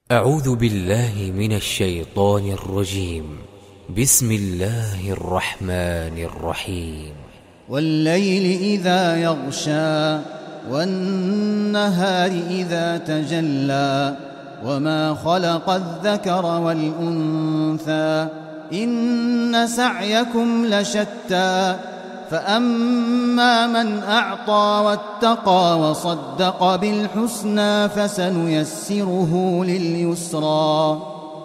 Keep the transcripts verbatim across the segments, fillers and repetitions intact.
أعوذ بالله من الشيطان الرجيم. بسم الله الرحمن الرحيم. والليل إذا يغشى والنهار إذا تجلى وما خلق الذكر والأنثى إن سعيكم لشتى فأما من أعطى واتقى وصدق بالحسنى فسنيسره لليسرى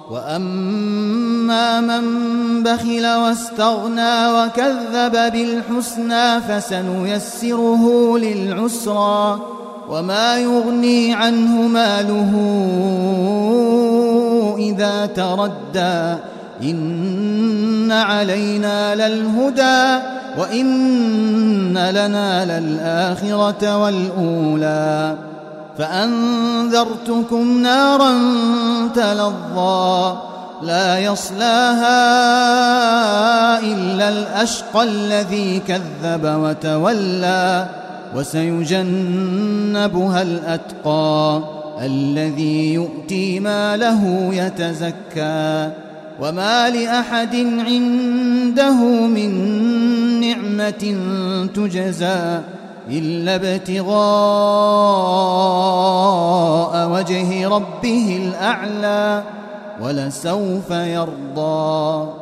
وأما من بخل واستغنى وكذب بالحسنى فسنيسره للعسرى وما يغني عنه ماله إذا تردى إن علينا للهدى وإن لنا للآخرة والأولى فأنذرتكم نارا تلظى لا يصلاها إلا الأشقى الذي كذب وتولى وسيجنبها الأتقى الذي يؤتي ماله يتزكى وما لأحد عنده من نعمة تجزى إلا ابتغاء وجه ربه الأعلى ولسوف يرضى.